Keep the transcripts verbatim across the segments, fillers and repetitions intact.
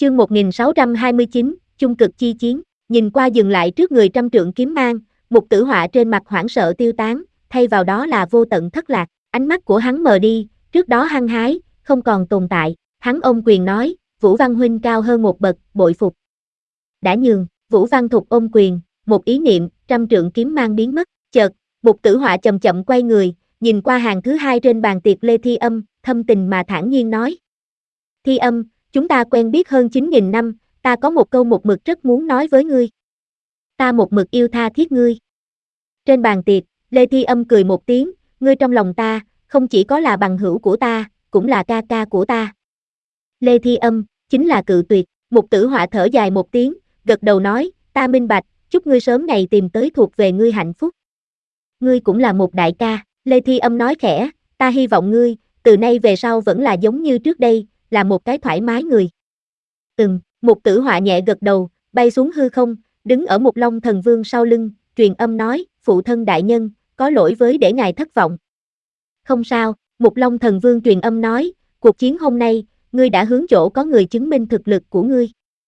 Chương một nghìn sáu trăm hai mươi chín, chung cực chi chiến, nhìn qua dừng lại trước người trăm trượng kiếm mang, Mục Tử Họa trên mặt hoảng sợ tiêu tán, thay vào đó là vô tận thất lạc, ánh mắt của hắn mờ đi, trước đó hăng hái, không còn tồn tại, hắn ôm quyền nói, Vũ Văn huynh cao hơn một bậc, bội phục. Đã nhường, Vũ Văn Thục ôm quyền, một ý niệm, trăm trượng kiếm mang biến mất, chợt, Mục Tử Họa chậm chậm quay người, nhìn qua hàng thứ hai trên bàn tiệc Lê Thi Âm, thâm tình mà thản nhiên nói. Thi Âm, chúng ta quen biết hơn chín nghìn năm, ta có một câu một mực rất muốn nói với ngươi. Ta một mực yêu tha thiết ngươi. Trên bàn tiệc, Lê Thi Âm cười một tiếng, ngươi trong lòng ta, không chỉ có là bằng hữu của ta, cũng là ca ca của ta. Lê Thi Âm, chính là cự tuyệt, Mục Tử Họa thở dài một tiếng, gật đầu nói, ta minh bạch, chúc ngươi sớm ngày tìm tới thuộc về ngươi hạnh phúc. Ngươi cũng là một đại ca, Lê Thi Âm nói khẽ, ta hy vọng ngươi, từ nay về sau vẫn là giống như trước đây, là một cái thoải mái người. Ừm, Mục Tử Họa nhẹ gật đầu, bay xuống hư không, đứng ở Mục Long Thần Vương sau lưng, truyền âm nói, phụ thân đại nhân, có lỗi với để ngài thất vọng. Không sao, Mục Long Thần Vương truyền âm nói, cuộc chiến hôm nay, ngươi đã hướng chỗ có người chứng minh thực lực của ngươi.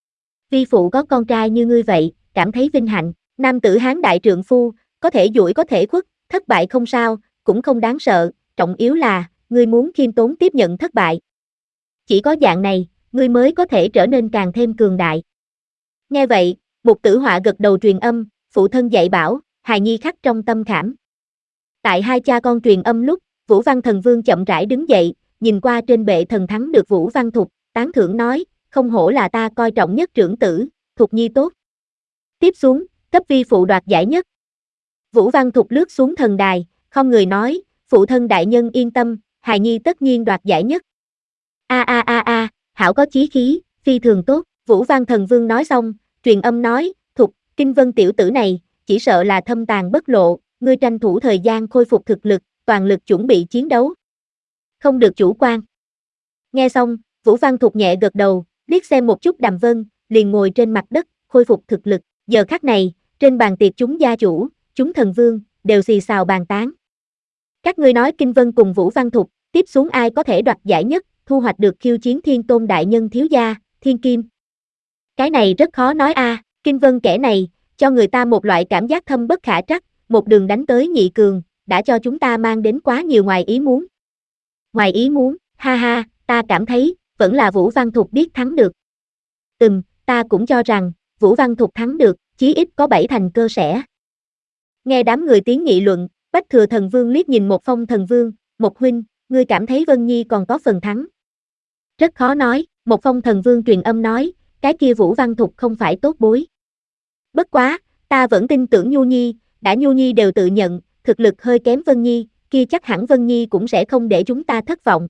Vi phụ có con trai như ngươi vậy, cảm thấy vinh hạnh, nam tử hán đại trượng phu, có thể duỗi có thể khuất, thất bại không sao, cũng không đáng sợ, trọng yếu là, ngươi muốn khiêm tốn tiếp nhận thất bại. Chỉ có dạng này, ngươi mới có thể trở nên càng thêm cường đại. Nghe vậy, Mục Tử Họa gật đầu truyền âm, phụ thân dạy bảo, hài nhi khắc trong tâm khảm. Tại hai cha con truyền âm lúc, Vũ Văn Thần Vương chậm rãi đứng dậy, nhìn qua trên bệ thần thắng được Vũ Văn Thục, tán thưởng nói, không hổ là ta coi trọng nhất trưởng tử, Thục nhi tốt. Tiếp xuống, cấp vi phụ đoạt giải nhất. Vũ Văn Thục lướt xuống thần đài, không người nói, phụ thân đại nhân yên tâm, hài nhi tất nhiên đoạt giải nhất. A a a a, hảo có chí khí, phi thường tốt, Vũ Văn Thần Vương nói xong, truyền âm nói, Thục, Kinh Vân tiểu tử này, chỉ sợ là thâm tàn bất lộ, ngươi tranh thủ thời gian khôi phục thực lực, toàn lực chuẩn bị chiến đấu. Không được chủ quan. Nghe xong, Vũ Văn Thục nhẹ gật đầu, liếc xem một chút Đàm Vân, liền ngồi trên mặt đất, khôi phục thực lực, giờ khắc này, trên bàn tiệc chúng gia chủ, chúng thần vương, đều xì xào bàn tán. Các ngươi nói Kinh Vân cùng Vũ Văn Thục, tiếp xuống ai có thể đoạt giải nhất, thu hoạch được khiêu chiến Thiên Tôn đại nhân thiếu gia, Thiên Kim. Cái này rất khó nói a, à, Kinh Vân kẻ này, cho người ta một loại cảm giác thâm bất khả trắc, một đường đánh tới nhị cường, đã cho chúng ta mang đến quá nhiều ngoài ý muốn. Ngoài ý muốn, ha ha, ta cảm thấy, vẫn là Vũ Văn Thục biết thắng được. Ừm, ta cũng cho rằng, Vũ Văn Thục thắng được, chí ít có bảy thành cơ sẽ. Nghe đám người tiếng nghị luận, Bách Thừa Thần Vương liếc nhìn Một Phong Thần Vương, Một huynh, ngươi cảm thấy Vân Nhi còn có phần thắng. Rất khó nói, Một Phong Thần Vương truyền âm nói, cái kia Vũ Văn Thục không phải tốt bối. Bất quá, ta vẫn tin tưởng Nhu Nhi, đã Nhu Nhi đều tự nhận, thực lực hơi kém Vân Nhi, kia chắc hẳn Vân Nhi cũng sẽ không để chúng ta thất vọng.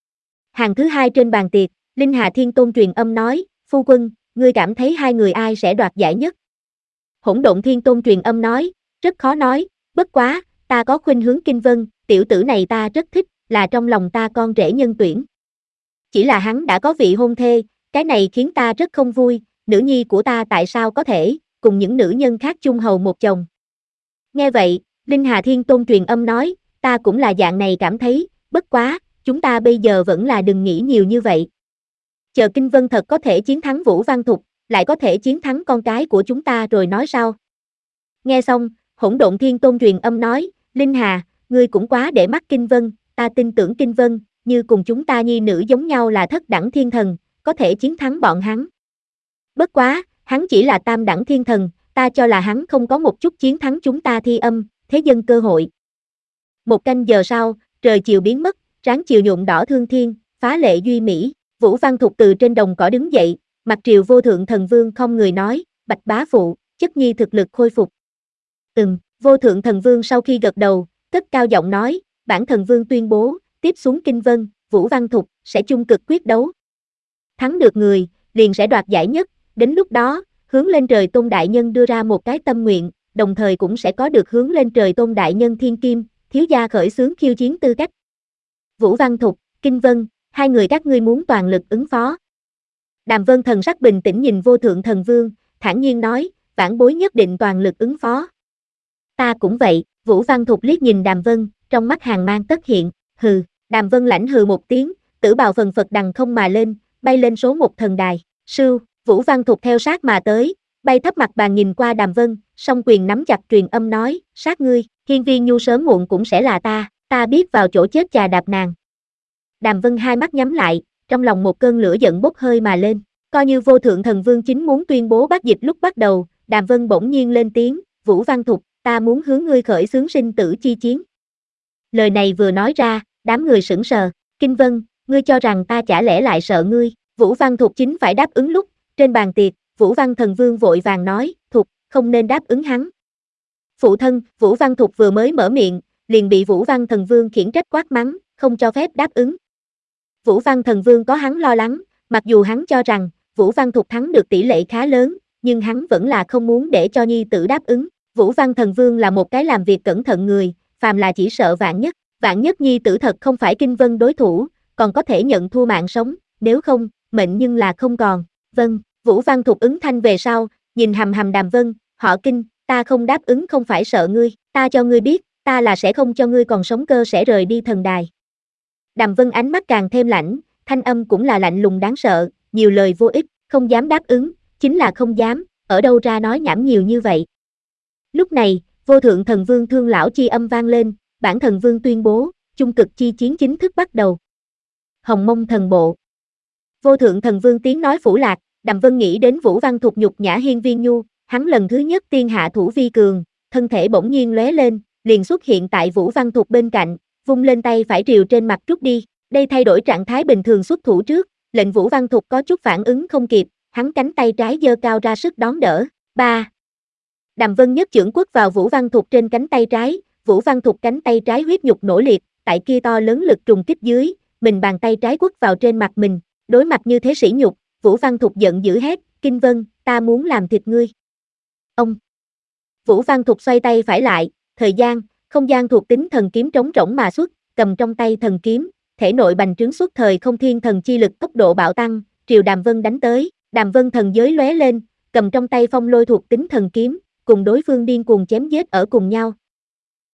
Hàng thứ hai trên bàn tiệc, Linh Hà Thiên Tôn truyền âm nói, phu quân, ngươi cảm thấy hai người ai sẽ đoạt giải nhất? Hỗn Độn Thiên Tôn truyền âm nói, rất khó nói, bất quá, ta có khuynh hướng Kinh Vân, tiểu tử này ta rất thích, là trong lòng ta con rể nhân tuyển. Chỉ là hắn đã có vị hôn thê, cái này khiến ta rất không vui, nữ nhi của ta tại sao có thể, cùng những nữ nhân khác chung hầu một chồng. Nghe vậy, Linh Hà Thiên Tôn truyền âm nói, ta cũng là dạng này cảm thấy, bất quá, chúng ta bây giờ vẫn là đừng nghĩ nhiều như vậy. Chờ Kinh Vân thật có thể chiến thắng Vũ Văn Thục, lại có thể chiến thắng con cái của chúng ta rồi nói sau. Nghe xong, Hỗn Độn Thiên Tôn truyền âm nói, Linh Hà, ngươi cũng quá để mắt Kinh Vân, ta tin tưởng Kinh Vân, như cùng chúng ta nhi nữ giống nhau là thất đẳng thiên thần, có thể chiến thắng bọn hắn. Bất quá, hắn chỉ là tam đẳng thiên thần, ta cho là hắn không có một chút chiến thắng chúng ta Thi Âm, thế dân cơ hội. Một canh giờ sau, trời chiều biến mất, ráng chiều nhuộm đỏ thương thiên, phá lệ duy mỹ, Vũ Văn Thục từ trên đồng cỏ đứng dậy, mặt triều vô thượng thần vương không người nói, bạch bá phụ, chất nhi thực lực khôi phục. Ừm, vô thượng thần vương sau khi gật đầu, cất cao giọng nói, bản thần vương tuyên bố, tiếp xuống Kinh Vân, Vũ Văn Thục, sẽ chung cực quyết đấu. Thắng được người, liền sẽ đoạt giải nhất, đến lúc đó, hướng lên trời Tôn đại nhân đưa ra một cái tâm nguyện, đồng thời cũng sẽ có được hướng lên trời Tôn đại nhân Thiên Kim, thiếu gia khởi xướng khiêu chiến tư cách. Vũ Văn Thục, Kinh Vân, hai người các ngươi muốn toàn lực ứng phó. Đàm Vân thần sắc bình tĩnh nhìn vô thượng thần vương, thản nhiên nói, vãn bối nhất định toàn lực ứng phó. Ta cũng vậy, Vũ Văn Thục liếc nhìn Đàm Vân, trong mắt hàn mang tất hiện, hừ, Đàm Vân lãnh hừ một tiếng, tử bào phần phật đằng không mà lên, bay lên số một thần đài. Sưu, Vũ Văn Thục theo sát mà tới, bay thấp mặt bàn nhìn qua Đàm Vân, song quyền nắm chặt truyền âm nói, sát ngươi, Hiên Viên Nhu sớm muộn cũng sẽ là ta, ta biết vào chỗ chết chà đạp nàng. Đàm Vân hai mắt nhắm lại, trong lòng một cơn lửa giận bốc hơi mà lên, coi như vô thượng thần vương chính muốn tuyên bố bắt dịch lúc bắt đầu, Đàm Vân bỗng nhiên lên tiếng, Vũ Văn Thục, ta muốn hướng ngươi khởi xướng sinh tử chi chiến. Lời này vừa nói ra, đám người sững sờ, Kinh Vân, ngươi cho rằng ta chả lẽ lại sợ ngươi, Vũ Văn Thục chính phải đáp ứng lúc, trên bàn tiệc, Vũ Văn Thần Vương vội vàng nói, Thục, không nên đáp ứng hắn. Phụ thân, Vũ Văn Thục vừa mới mở miệng, liền bị Vũ Văn Thần Vương khiển trách quát mắng, không cho phép đáp ứng. Vũ Văn Thần Vương có hắn lo lắng, mặc dù hắn cho rằng, Vũ Văn Thục thắng được tỷ lệ khá lớn, nhưng hắn vẫn là không muốn để cho nhi tử đáp ứng. Vũ Văn Thần Vương là một cái làm việc cẩn thận người, phàm là chỉ sợ vạn nhất, vạn nhất nhi tử thật không phải Kinh Vân đối thủ, còn có thể nhận thua mạng sống, nếu không, mệnh nhưng là không còn. Vâng, Vũ Văn Thục ứng thanh về sau, nhìn hầm hầm Đàm Vân, họ Kinh, ta không đáp ứng không phải sợ ngươi, ta cho ngươi biết, ta là sẽ không cho ngươi còn sống cơ sẽ rời đi thần đài. Đàm Vân ánh mắt càng thêm lạnh, thanh âm cũng là lạnh lùng đáng sợ, nhiều lời vô ích, không dám đáp ứng, chính là không dám, ở đâu ra nói nhảm nhiều như vậy. Lúc này, vô thượng thần vương thương lão chi âm vang lên, bản thần vương tuyên bố, chung cực chi chiến chính thức bắt đầu. Hồng Mông thần bộ. Vô thượng thần vương tiếng nói phủ lạc, Đàm Vân nghĩ đến Vũ Văn Thục nhục nhã Hiên Viên Nhu, hắn lần thứ nhất tiên hạ thủ vi cường, thân thể bỗng nhiên lóe lên, liền xuất hiện tại Vũ Văn Thục bên cạnh, vung lên tay phải triều trên mặt trút đi, đây thay đổi trạng thái bình thường xuất thủ trước, lệnh Vũ Văn Thục có chút phản ứng không kịp, hắn cánh tay trái giơ cao ra sức đón đỡ. Ba. Đàm Vân nhất chưởng quất vào Vũ Văn Thục trên cánh tay trái, Vũ Văn Thục cánh tay trái huyết nhục nổ liệt, tại kia to lớn lực trùng kích dưới, mình bàn tay trái quất vào trên mặt mình, đối mặt như thế sỉ nhục, Vũ Văn Thục giận dữ hét, Kinh Vân, ta muốn làm thịt ngươi. Ông. Vũ Văn Thục xoay tay phải lại, thời gian, không gian thuộc tính thần kiếm trống rỗng mà xuất, cầm trong tay thần kiếm, thể nội bành trướng xuất thời không thiên thần chi lực tốc độ bạo tăng, triều Đàm Vân đánh tới, Đàm Vân thần giới lóe lên, cầm trong tay phong lôi thuộc tính thần kiếm, cùng đối phương điên cuồng chém giết ở cùng nhau,